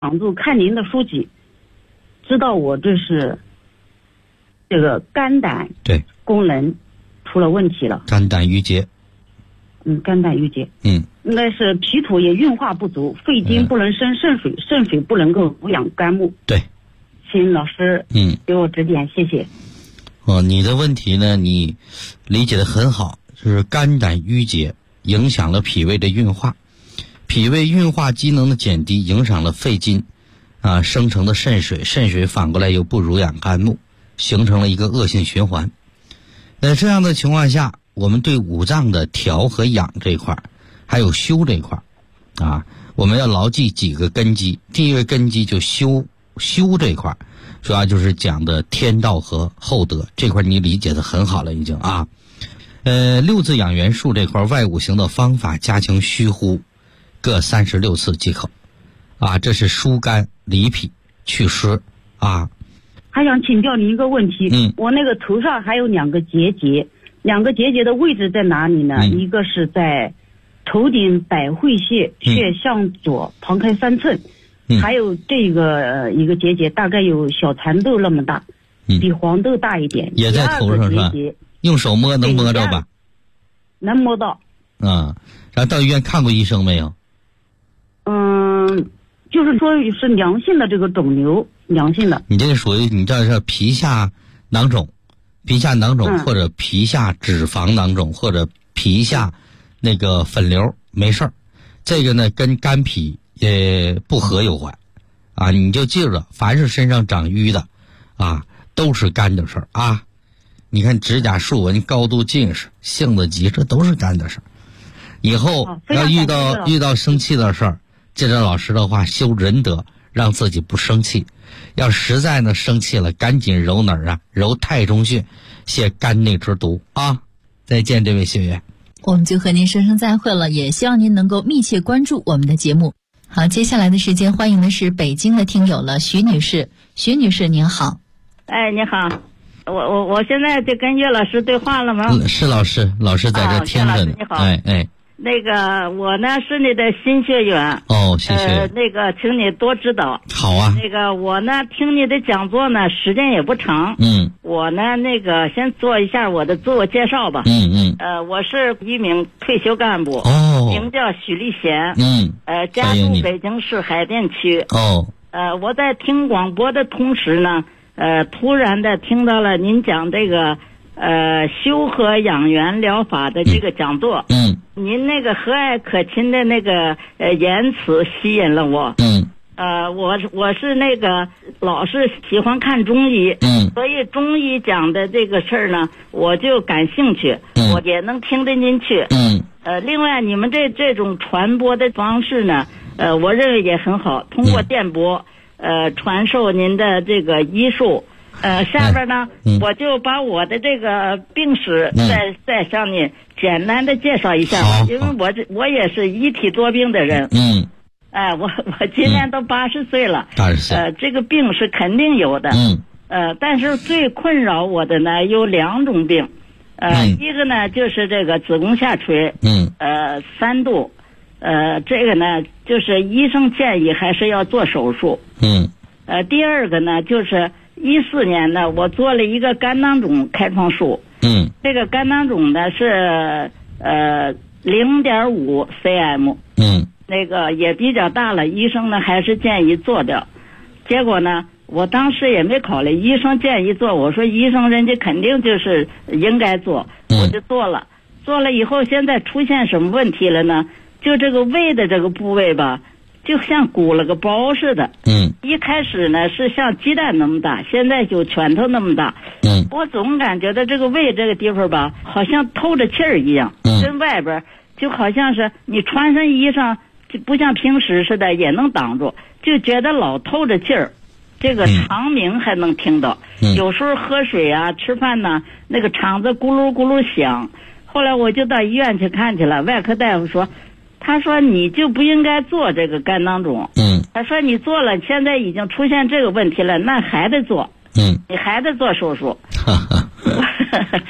帮助看您的书籍，知道我这是这个肝胆对功能出了问题了。 肝胆郁结。 肝胆郁结。应该是脾土也运化不足，肺经不能生肾水，肾水不能够濡养肝木。 对， 请老师给我指点，谢谢。 你的问题呢，你理解得很好，就是肝胆郁结影响了脾胃的运化，脾胃运化机能的减低影响了肺经生成的肾水，肾水反过来又不濡养肝木，形成了一个恶性循环。这样的情况下，我们对五脏的调和养这一块，还有修这一块我们要牢记几个根基。第一个根基就修这一块，主要就是讲的天道和厚德这块，你理解的很好了已经六字养元术这块，外五行的方法加强虚呼各36次即可这是疏肝理脾祛湿还想请教您一个问题。我那个头上还有两个结节的位置在哪里呢？一个是在头顶百会穴向左旁开3寸，还有这个一个结节大概有小蚕豆那么大，比黄豆大一点， 也在头上是吧？用手摸能摸着吧？ 能摸到。 然后到医院看过医生没有？ 就是说是良性的这个肿瘤，良性的。 你这个属于你这是皮下囊肿或者皮下脂肪囊肿或者皮下那个粉瘤，没事儿。这个呢跟肝脾不和有关你就记着，凡是身上长瘀的都是肝的事儿你看指甲竖纹、高度近视、性子急，这都是肝的事儿。以后要遇到生气的事儿，记着老师的话，修仁德，让自己不生气。要实在呢生气了，赶紧揉哪儿揉太冲穴，泻肝内之毒再见，这位学员。 我们就和您说声再会了，也希望您能够密切关注我们的节目。好，接下来的时间欢迎的是北京的听友了，徐女士。徐女士您好。 你好，我现在就跟岳老师对话了吗？ 是老师在这听着呢。 你好。那个我呢是你的新学员谢谢。 那个请你多指导。 好啊。 那个我呢听你的讲座呢时间也不长。我呢那个先做一下我的自我介绍吧。我是一名退休干部。名叫许立贤。家住北京市海淀区。我在听广播的同时呢，突然的听到了您讲这个修和养元疗法的这个讲座。您那个和蔼可亲的那个言辞吸引了我。我是那个老是喜欢看中医。所以中医讲的这个事儿呢，我就感兴趣。我也能听得进去。另外你们这种传播的方式呢，我认为也很好，通过电波传授您的这个医术。下边呢，我就把我的这个病史再向你简单的介绍一下吧，因为我也是一体多病的人。我今年都80岁了。80岁。这个病是肯定有的。但是最困扰我的呢有2种病。一个呢就是这个子宫下垂。3度。这个呢就是医生建议还是要做手术。第二个呢就是14年呢，我做了一个肝囊肿开创术。这个肝囊肿呢是0.5 cm。那个也比较大了，医生呢还是建议做掉。结果呢，我当时也没考虑，医生建议做，我说医生人家肯定就是应该做，我就做了。做了以后，现在出现什么问题了呢？就这个胃的这个部位吧，就像鼓了个包似的。一开始呢是像鸡蛋那么大，现在就拳头那么大。我总感觉到这个胃这个地方吧，好像透着气儿一样。跟外边就好像是你穿上衣裳，就不像平时似的也能挡住，就觉得老透着气儿。这个肠鸣还能听到。有时候喝水啊吃饭呢，那个肠子咕噜咕噜响。后来我就到医院去看去了，外科大夫说，他说你就不应该做这个肝囊肿。他说你做了，现在已经出现这个问题了，那还得做。你还得做手术。我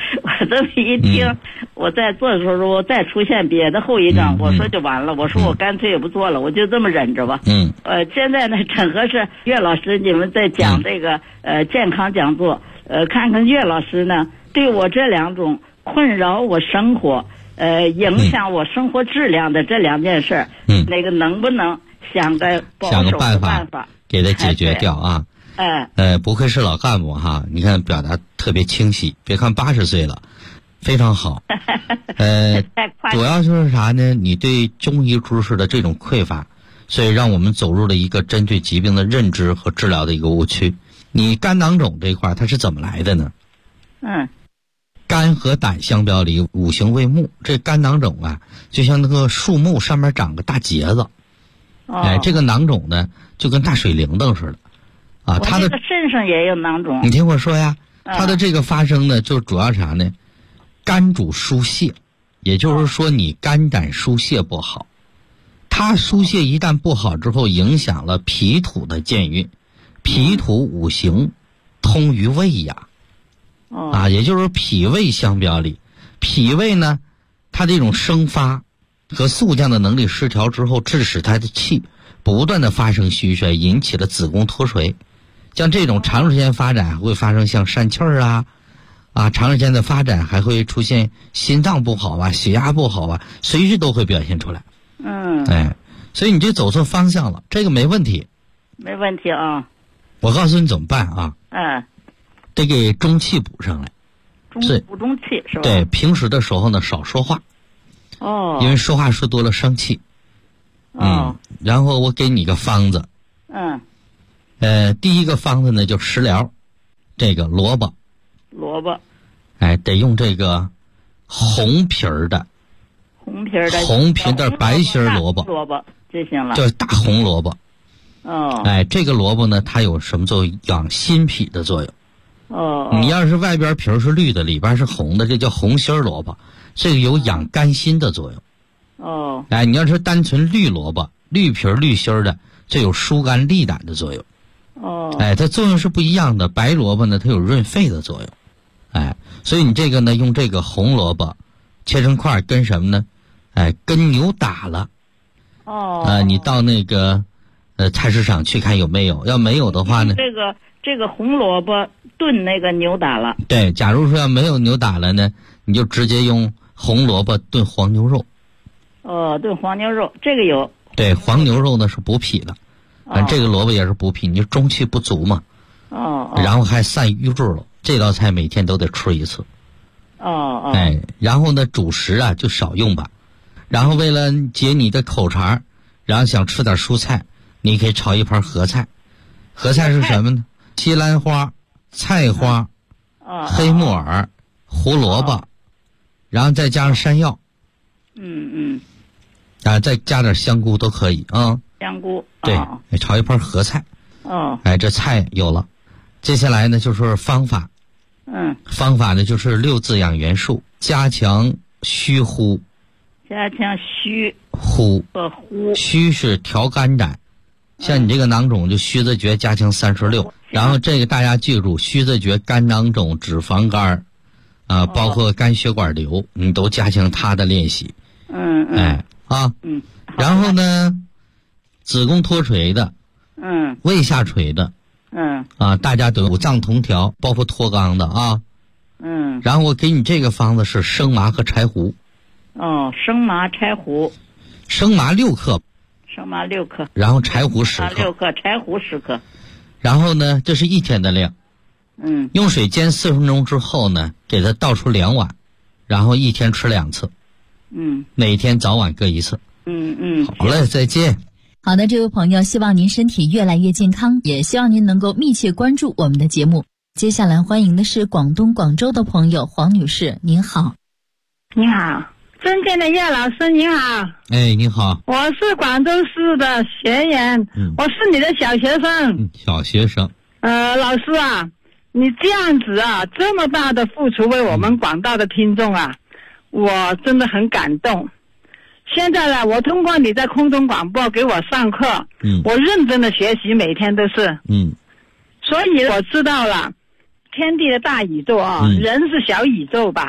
这么一听，我在做的时候再出现别的后遗症，我说就完了，我说我干脆也不做了，我就这么忍着吧。现在呢，正合适岳老师你们在讲这个健康讲座，看看岳老师呢对我这2种困扰我生活，影响我生活质量的这2件事，那个能不能想个办法给他解决掉啊？不愧是老干部哈，你看表达特别清晰，别看80岁了，非常好。主要就是啥呢？你对中医知识的这种匮乏，所以让我们走入了一个针对疾病的认知和治疗的一个误区。你肝囊肿这一块它是怎么来的呢？肝和胆相表里，五行为木，这肝囊肿啊，就像那个树木上面长个大结子。这个囊肿呢，就跟大水灵灯似的。他的肾上也有囊肿。 你听我说呀，他的这个发生呢，就主要啥呢？肝主疏泄，也就是说你肝胆疏泄不好，它疏泄一旦不好之后，影响了脾土的健运，脾土五行通于胃呀，也就是脾胃相表里，脾胃呢，它这种生发和速降的能力失调之后，致使它的气不断的发生虚衰，引起了子宫脱垂。像这种长时间发展会发生像疝气儿长时间的发展还会出现心脏不好啊，血压不好啊，随时都会表现出来。所以你这走错方向了，这个没问题。 没问题啊。 我告诉你怎么办啊？得给中气补上来。 补中气是吧？ 对，平时的时候呢少说话。因为说话说多了生气。然后我给你个方子。第一个方子呢就食疗，这个萝卜，得用这个红皮的白心萝卜就行了， 叫大红萝卜。这个萝卜呢，它有什么作用？养心脾的作用。你要是外边皮是绿的，里边是红的，这叫红心萝卜，这个有养肝心的作用。你要是单纯绿萝卜，绿皮绿心的，这有疏肝利胆的作用。它作用是不一样的。白萝卜呢，它有润肺的作用。所以你这个呢，用这个红萝卜切成块，跟什么呢？跟牛打了。你到那个菜市场去看有没有，要没有的话呢， 这个红萝卜炖那个牛打了。 对，假如说要没有牛打了呢，你就直接用红萝卜炖黄牛肉。 炖黄牛肉，这个有。 对，黄牛肉呢是补脾的。这个萝卜也是补脾，你就中气不足嘛。然后还散瘀滞了，这道菜每天都得吃一次。然后呢，主食啊就少用吧。然后为了解你的口馋，然后想吃点蔬菜，你可以炒一盘合菜。合菜是什么呢？西兰花、菜花、黑木耳、胡萝卜，然后再加上山药。再加点香菇都可以啊。 香菇。 对，炒一盘合菜。这菜有了。接下来呢就是方法。方法呢就是6字养元术，加强虚呼。 加强虚呼和呼。 虚是调肝胆，像你这个囊肿就虚字诀加强36。然后这个大家记住，虚字诀、肝囊肿、脂肪肝包括肝血管瘤，你都加强它的练习。然后呢，子宫脱垂的，胃下垂的，大家都五脏同调，包括脱肛的啊。然后我给你这个方子是生麻和柴胡。 生麻柴胡。 生麻6克。 生麻6克。 然后柴胡10克。 6克，柴胡10克。 然后呢，这是1天的量。用水煎40分钟之后呢，给它倒出2碗，然后1天吃2次。每天早晚各1次。好嘞，再见。 好的，这位朋友，希望您身体越来越健康，也希望您能够密切关注我们的节目。接下来欢迎的是广东广州的朋友黄女士，您好。 你好，尊敬的岳老师，您好。 你好。 我是广州市的学员，我是你的小学生。 小学生。 老师啊，你这样子啊，这么大的付出为我们广大的听众啊，我真的很感动。现在呢，我通过你在空中广播给我上课，我认真的学习，每天都是，所以我知道了天地的大宇宙啊，人是小宇宙吧，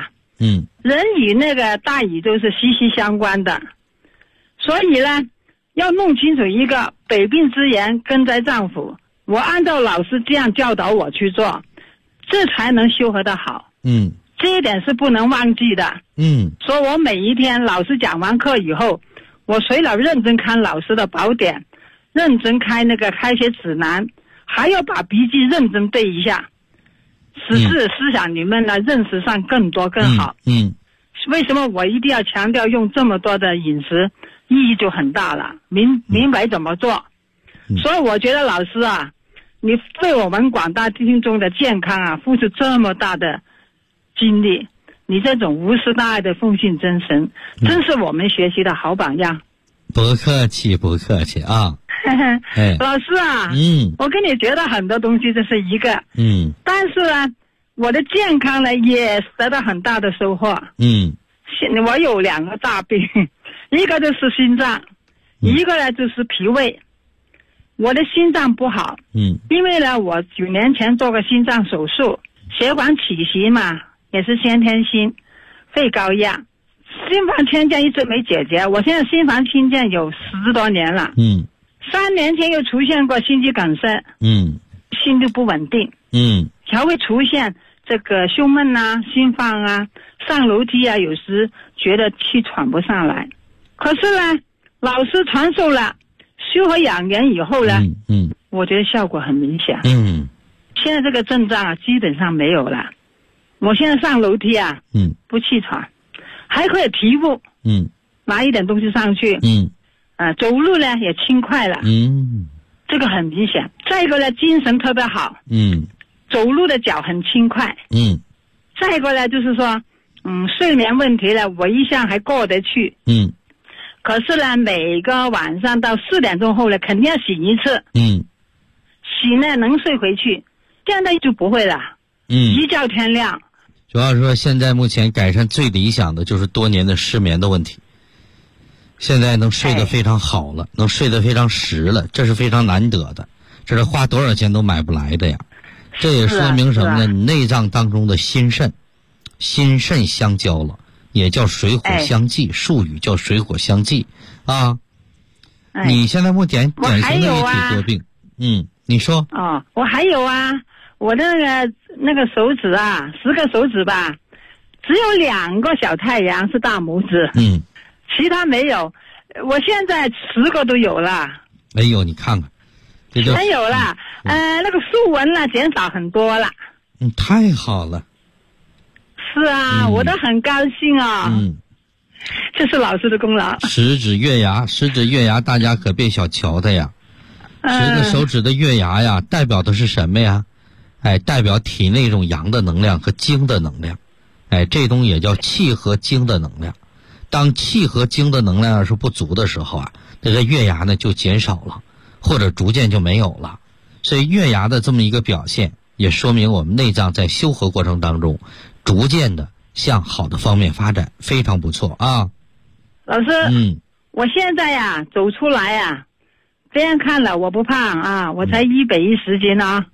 人与那个大宇宙是息息相关的，所以呢，要弄清楚一个百病之源根在脏腑。我按照老师这样教导我去做，这才能修和得好。这一点是不能忘记的。所以我每一天老师讲完课以后，我除了认真看老师的宝典，认真开那个开学指南，还要把笔记认真背一下，使思想里面呢认识上更多更好。为什么我一定要强调用这么多的饮食，意义就很大了，明白怎么做。所以我觉得老师啊，你对我们广大听众的健康啊付出这么大的精力，你这种无私大爱的奉献真神，真是我们学习的好榜样。 不客气不客气啊。 老师啊，我跟你觉得很多东西这是一个，但是呢，我的健康呢也得到很大的收获。我有2个大病，一个就是心脏，一个呢就是脾胃。我的心脏不好，因为呢我9年前做过心脏手术，血管起息嘛，也是先天性肺高压，心房迁建一直没解决，我现在心房迁建有10多年了。3年前又出现过心肌梗塞，心律不稳定，还会出现这个胸闷啊、心慌啊、上楼梯啊，有时觉得气喘不上来。可是呢，老师传授了修和养元以后呢，我觉得效果很明显。现在这个症状啊基本上没有了。我现在上楼梯啊，不气喘，还可以提步，拿一点东西上去，走路呢也轻快了，这个很明显。再一个呢，精神特别好，走路的脚很轻快，再一个呢就是说，睡眠问题呢我一向还过得去，可是呢每个晚上到4点钟后呢肯定要醒一次，醒呢能睡回去，现在就不会了，一觉天亮。 主要说现在目前改善最理想的就是多年的失眠的问题，现在能睡得非常好了，能睡得非常实了，这是非常难得的，这是花多少钱都买不来的呀。这也说明什么呢？你内脏当中的心肾相交了，也叫水火相济，术语叫水火相济啊。你现在典型的一体多病，你说。 我还有啊，我的那个手指啊，10个手指吧，只有2个小太阳是大拇指，其他没有。我现在10个都有了。 哎呦，你看看，这就没有了。那个竖纹呢减少很多了。 太好了。 是啊，我都很高兴啊。这是老师的功劳。 食指月牙，大家可别小瞧它呀。10个手指的月牙呀，代表的是什么呀？代表体内一种阳的能量和精的能量。这东西也叫气和精的能量。当气和精的能量是不足的时候啊，这个月牙呢就减少了，或者逐渐就没有了。所以月牙的这么一个表现，也说明我们内脏在修和过程当中，逐渐的向好的方面发展，非常不错啊。 老师，我现在呀走出来呀，这样看了我不胖啊，我才110斤啊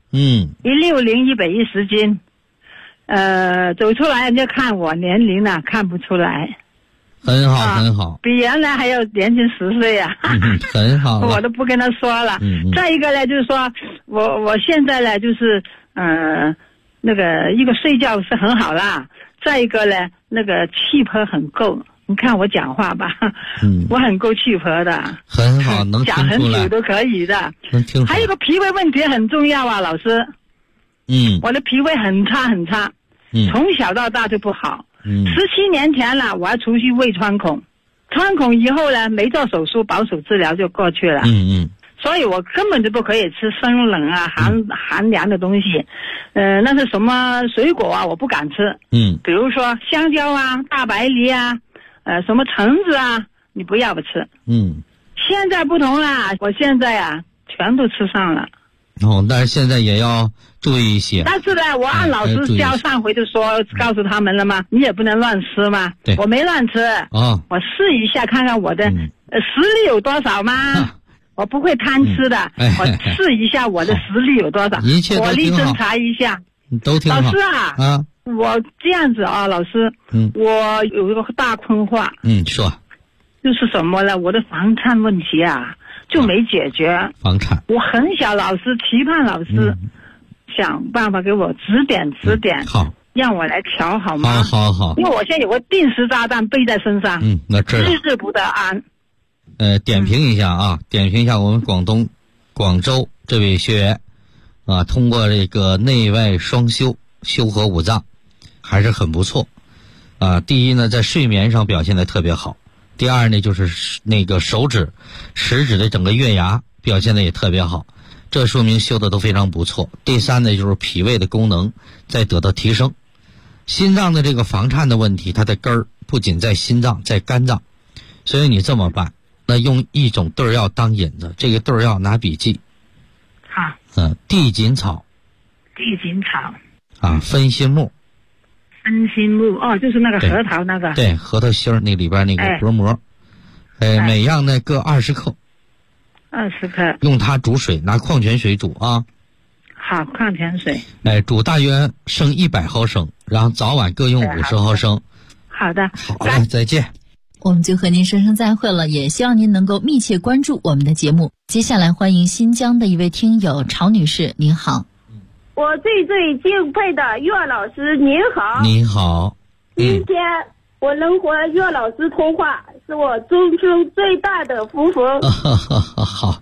，160 110斤，走出来就看我年龄呢看不出来。 很好，很好， 比原来还要年轻10岁呀。 很好， 我都不跟他说了。再一个呢，就是说我现在呢，就是那个一个睡觉是很好啦。再一个呢，那个气魄很够。你看我讲话吧，我很够气魄的。 很好，能听出来。 讲很久都可以的。能听出来。还有个脾胃问题很重要啊，老师。我的脾胃很差很差，从小到大就不好。17年前了，我还出去胃穿孔，穿孔以后呢，没做手术，保守治疗就过去了。所以我根本就不可以吃生冷啊、寒凉的东西。那是什么水果啊，我不敢吃。比如说香蕉啊、大白梨啊，什么橙子啊，你不要我吃。现在不同啦，我现在啊全都吃上了。 但是现在也要注意一些。 但是呢，我按老师教上回就说，告诉他们了吗？你也不能乱吃嘛。 对， 我没乱吃。我试一下看看我的实力有多少嘛。我不会贪吃的。我试一下我的实力有多少。 一切都挺好。 火力侦查一下。 都挺好。 老师啊， 我这样子啊，老师，我有一个大困惑。 说。 就是什么呢？我的房产问题啊，就没解决。 房产。 我很想老师期盼老师想办法给我指点。 好。 让我来调好吗？ 好。 因为我现在有个定时炸弹背在身上。 那知道。 日日不得安。 点评一下啊，点评一下我们广州这位学员啊，通过这个内外双修合五脏，还是很不错啊。第一呢，在睡眠上表现得特别好；第二呢，就是那个食指的整个月牙表现得也特别好，这说明修的都非常不错。第三呢，就是脾胃的功能在得到提升。心脏的这个房颤的问题，它的根儿不仅在心脏，在肝脏，所以你这么办。那用一种对药当引子，这个对药拿笔记。 好。 地锦草。啊，分心木。 就是那个核桃那个。 对，核桃心儿那里边那个薄膜。每样呢各20克。 20克。 用它煮水，拿矿泉水煮啊。 好，矿泉水。 煮大约剩100毫升，然后早晚各用50毫升。 好的。 好嘞，再见。 我们就和您说声再会了，也希望您能够密切关注我们的节目。接下来欢迎新疆的一位听友曹女士，您好。 我最敬佩的岳老师，您好。 您好。 今天我能和岳老师通话，是我终生最大的福分。 好。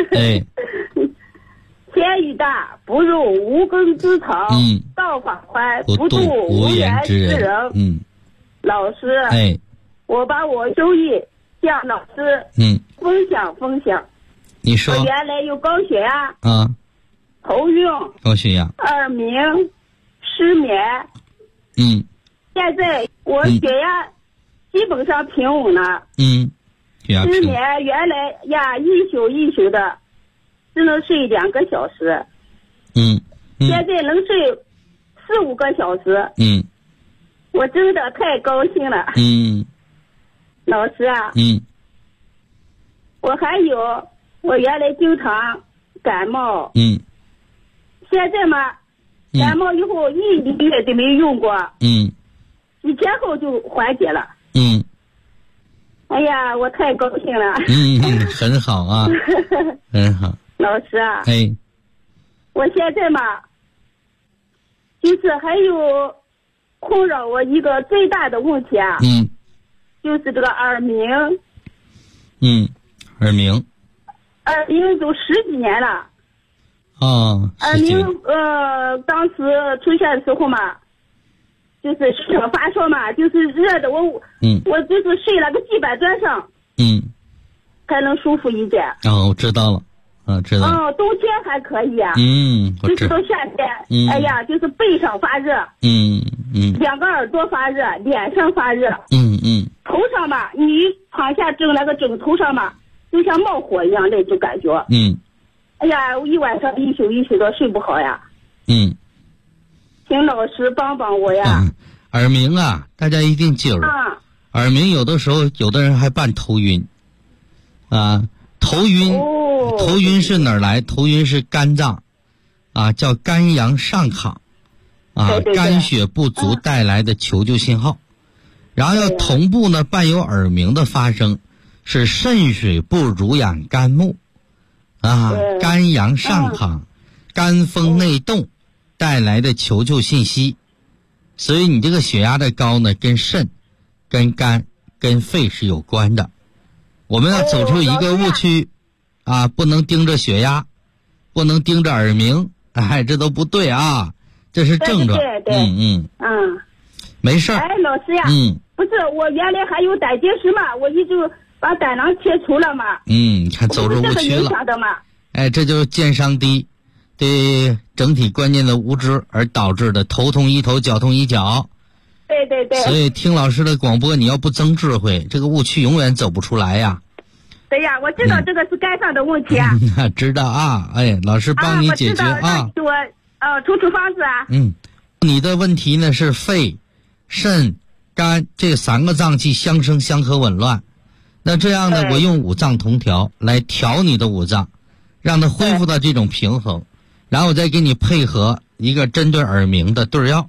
天宇大，不入无根之草。道法宽，不渡无缘之人。老师。我把我收益向老师分享。 你说。 我原来有高血压头晕、 高血压、 耳鸣、失眠。现在我血压基本上平稳了。失眠原来呀一宿的，只能睡2个小时。现在能睡4-5个小时。我真的太高兴了。老师啊。我还有，我原来经常感冒。现在嘛，感冒以后1个月都没用过。几天后就缓解了。哎呀，我太高兴了。 很好啊。很好。 老师啊。我现在嘛，就是还有困扰我一个最大的问题啊。就是这个耳鸣。 耳鸣都10几年了。 耳鸣当时出现的时候嘛，就是发烧嘛，就是热的我就是睡了个地板砖上。才能舒服一点。 我知道了。知道了。 冬天还可以啊。就是到夏天，哎呀，就是背上发热。2个耳朵发热，脸上发热。头上嘛，你躺下正那个枕头上嘛，就像冒火一样那种感觉。哎呀，我一晚上一宿的睡不好呀。请老师帮帮我呀。 耳鸣啊，大家一定记住。耳鸣有的时候有的人还伴头晕。头晕是哪儿来？头晕是肝脏叫肝阳上亢肝血不足带来的求救信号。然后要同步呢伴有耳鸣的发生，是肾水不濡养肝木肝阳上亢肝风内动带来的求救信息。所以你这个血压的高呢，跟肾、跟肝、跟肺是有关的。我们要走出一个误区不能盯着血压，不能盯着耳鸣，这都不对啊，这是症状。 对。 没事。 老师呀。不是，我原来还有胆结石嘛，我一直把胆囊切除了嘛。 你看走入误区了。这就是健商低，对整体观念的无知而导致的头痛医头，脚痛医脚。 对。 所以听老师的广播，你要不增智慧，这个误区永远走不出来呀。 对呀，我知道这个是肝上的问题啊。 知道老师帮你解决我出方子啊。 你的问题呢是肺、肾、肝这3个脏器相生相合紊乱。那这样呢，我用5脏同调来调你的5脏，让它恢复到这种平衡，然后我再给你配合一个针对耳鸣的对药。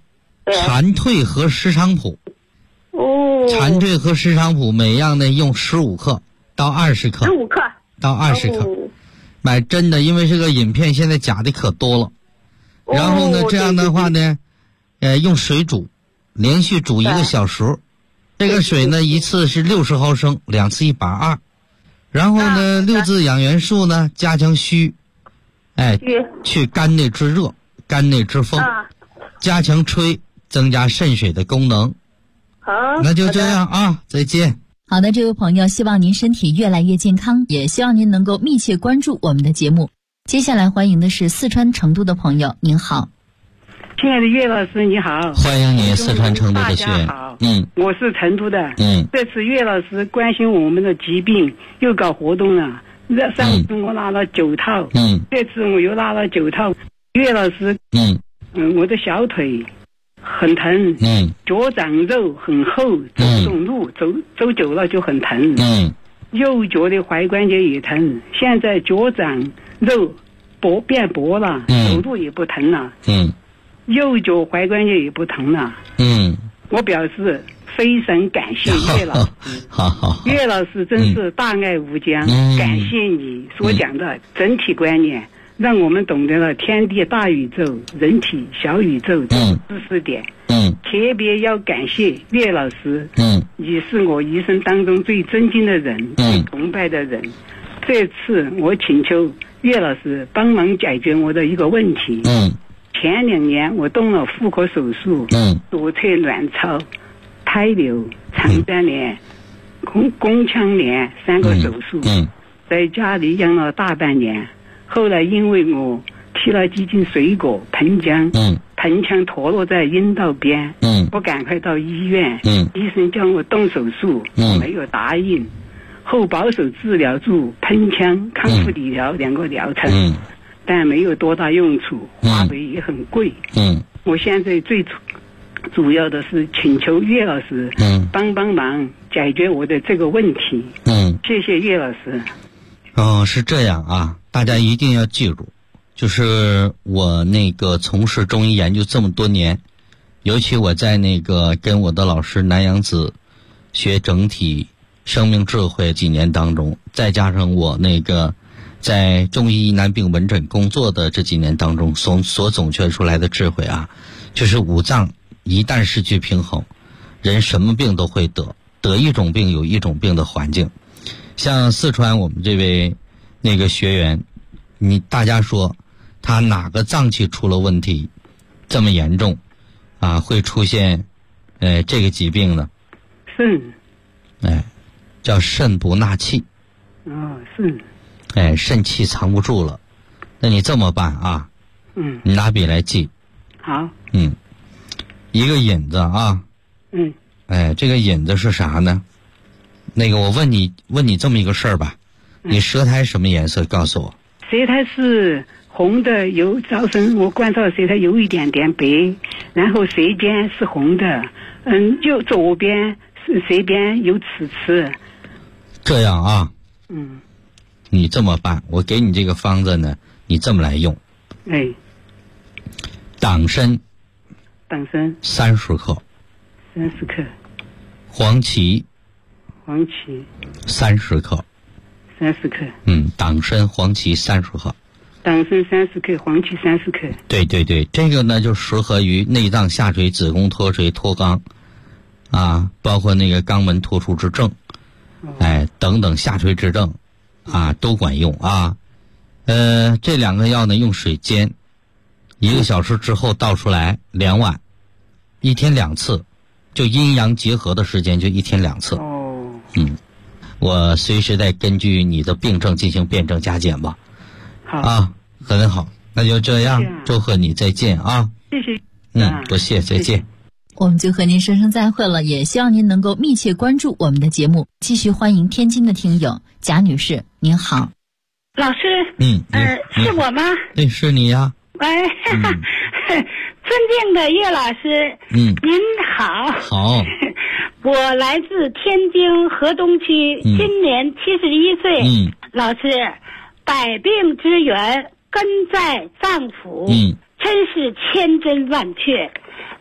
蝉蜕和石菖蒲。蝉蜕和石菖蒲每样呢用15克到20克。 15克到20克。买真的，因为这个饮片现在假的可多了。然后呢，这样的话呢，用水煮，连续煮1个小时。这个水呢，一次是60毫升，2次120。然后呢，6字养元素呢，加强虚，去肝内之热、肝内之风，加强吹，增加肾水的功能。 好， 那就这样啊，再见。 好的，这位朋友，希望您身体越来越健康，也希望您能够密切关注我们的节目。接下来欢迎的是四川成都的朋友，您好。 亲爱的岳老师，你好。 欢迎你，四川成都的学员。 我是成都的。这次岳老师关心我们的疾病，又搞活动了。上次我拿了9套。这次我又拿了9套。岳老师。我的小腿很疼。脚掌肉很厚，走不动路，走久了就很疼。右脚的踝关节也疼，现在脚掌肉变薄了，走路也不疼了。右脚踝关节也不疼了。我表示非常感谢岳老师。 好， 岳老师真是大爱无疆。感谢你所讲的整体观念，让我们懂得了天地大宇宙、人体小宇宙的知识点。特别要感谢岳老师。你是我一生当中最尊敬的人，最崇拜的人。这次我请求岳老师帮忙解决我的一个问题。前2年我动了妇科手术，左侧卵巢、胎瘤、肠粘连、宫腔炎3个手术，在家里养了大半年。后来因为我提了几斤水果盆浆，盆腔脱落在阴道边，我赶快到医院，医生叫我动手术，我没有答应。后保守治疗住盆腔康复理疗2个疗程，但没有多大用处，花费也很贵。我现在最主要的是请求岳老师帮忙解决我的这个问题。谢谢岳老师。 是这样啊，大家一定要记住，就是我从事中医研究这么多年，尤其我在跟我的老师南阳子学整体生命智慧几年当中，再加上我在中医疑难病门诊工作的这几年当中所总结出来的智慧啊，就是五脏一旦失去平衡，人什么病都会得一种病有一种病的环境。像四川我们这位学员，大家说他哪个脏器出了问题这么严重啊，会出现这个疾病呢？肾。叫肾不纳气。肾。肾气藏不住了。那你这么办啊？你拿笔来记。 好。 一个引子啊。这个引子是啥呢？我问你这么一个事儿吧，你舌苔什么颜色？告诉我。 舌苔是红的，早晨我观察舌苔有一点点白，然后舌尖是红的，右左边是舌边有刺刺。 这样啊。你这么办，我给你这个方子呢，你这么来用。党参。30克。黄芪。30克。党参、黄芪30克。 党参30克，黄芪30克。 对，这个呢就适合于内脏下垂、子宫脱垂、脱肛啊，包括肛门脱出之症，等等下垂之症啊都管用啊。这2个药呢用水煎，1个小时之后倒出来2碗，1天2次，就阴阳结合的时间就1天2次。我随时再根据你的病症进行辩证加减吧。 好啊，很好，那就这样，祝贺你，再见啊！ 谢谢。 多谢，再见。 我们就和您说声再会了，也希望您能够密切关注我们的节目。继续欢迎天津的听友贾女士，您好。 老师。是我吗？ 对，是你呀。 尊敬的岳老师。您好。 好。 我来自天津河东区，今年71岁。老师，百病之源根在脏腑，真是千真万确。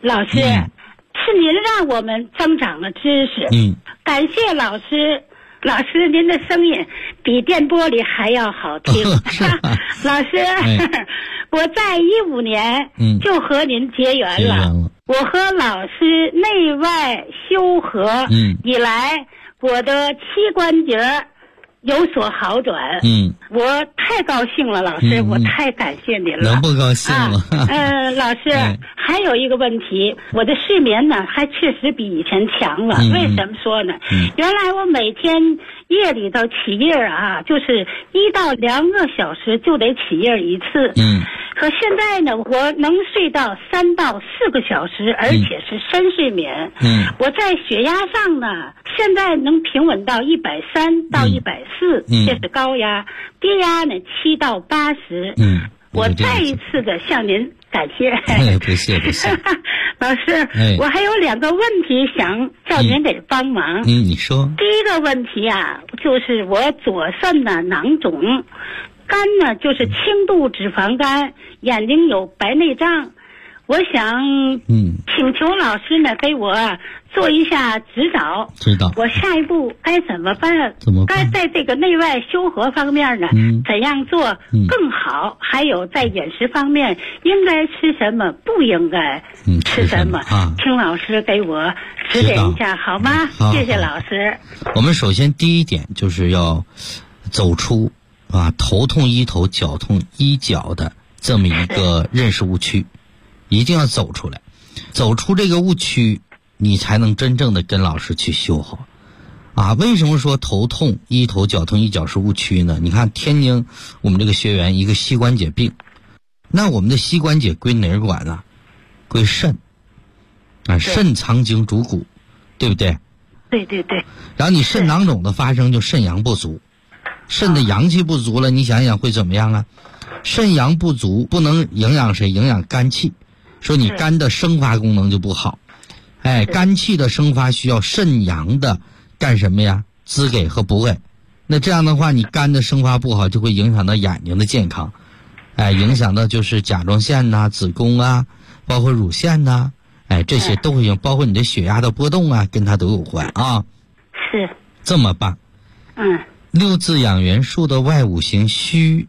老师，是您让我们增长了知识。感谢老师。老师，您的声音比电波里还要好听。老师，我在2015年就和您结缘了。我和老师内外修合以来，我的膝关节有所好转。我太高兴了，老师，我太感谢您了。 能不高兴吗？ 老师，还有一个问题，我的睡眠呢，还确实比以前强了。为什么说呢？原来我每天夜里头起夜啊，就是1到2个小时就得起夜一次。可现在呢，我能睡到3到4个小时，而且是深睡眠。我在血压上呢，现在能平稳到130到140，这是高压。低压呢7到80。我再一次的向您感谢。 不谢不谢。 老师，我还有2个问题想叫您给帮忙。 你说。 第一个问题啊，就是我左肾的囊肿，肝呢就是轻度脂肪肝，眼睛有白内障。我想请求老师呢给我做一下指导。我下一步该怎么办？该在这个内外修合方面呢，怎样做更好？还有在饮食方面应该吃什么，不应该吃什么？请老师给我指点一下好吗？谢谢老师。 我们首先第一点就是要走出头痛医头，脚痛医脚的这么一个认识误区。一定要走出来，走出这个误区，你才能真正的跟老师去修好。为什么说头痛医头，脚痛医脚是误区呢？你看天津我们这个学员一个膝关节病，那我们的膝关节归哪儿管呢？归肾肾藏精主骨，对不对？ 对。 然后你肾囊肿的发生就肾阳不足，肾的阳气不足了，你想想会怎么样啊？肾阳不足，不能营养谁？营养肝气。说你肝的生发功能就不好。肝气的生发需要肾阳的干什么呀？滋给和补给。那这样的话，你肝的生发不好，就会影响到眼睛的健康。影响到就是甲状腺呐、子宫啊，包括乳腺呐，这些都会影响，包括你的血压的波动啊，跟它都有关啊。 是。 这么办。6字养元数的外五行戌。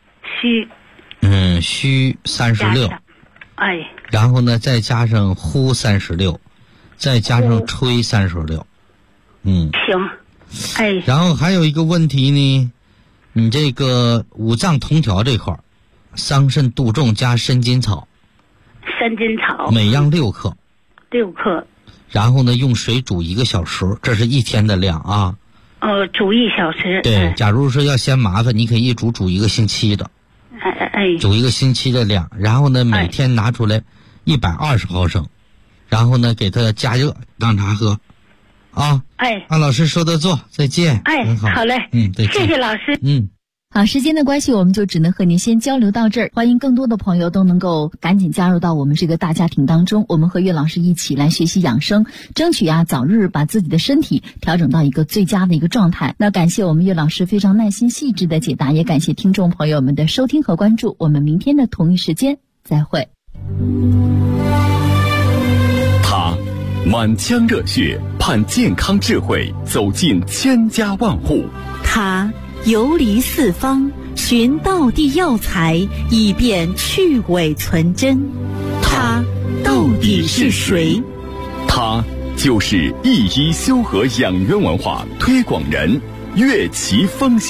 戌36。然后呢，再加上呼36，再加上吹36。 行。 然后还有一个问题呢，你这个五脏同调这块儿，桑葚、杜仲加参金草。每样6克。然后呢，用水煮1个小时，这是1天的量啊。 煮1小时。 对，假如说要嫌麻烦，你可以煮1个星期的。煮1个星期的量，然后呢，每天拿出来120毫升，然后呢，给它加热当茶喝。按老师说的做，再见。 好嘞。 再见。 谢谢老师。 好，时间的关系，我们就只能和您先交流到这儿。欢迎更多的朋友都能够赶紧加入到我们这个大家庭当中，我们和岳老师一起来学习养生，争取早日把自己的身体调整到一个最佳的一个状态。那感谢我们岳老师非常耐心细致的解答，也感谢听众朋友们的收听和关注。我们明天的同一时间再会。 他满腔热血，盼健康智慧走进千家万户。 他游离四方，寻道地药材，以便去伪存真。他到底是谁？ 他就是一医修和养元文化推广人岳奇峰。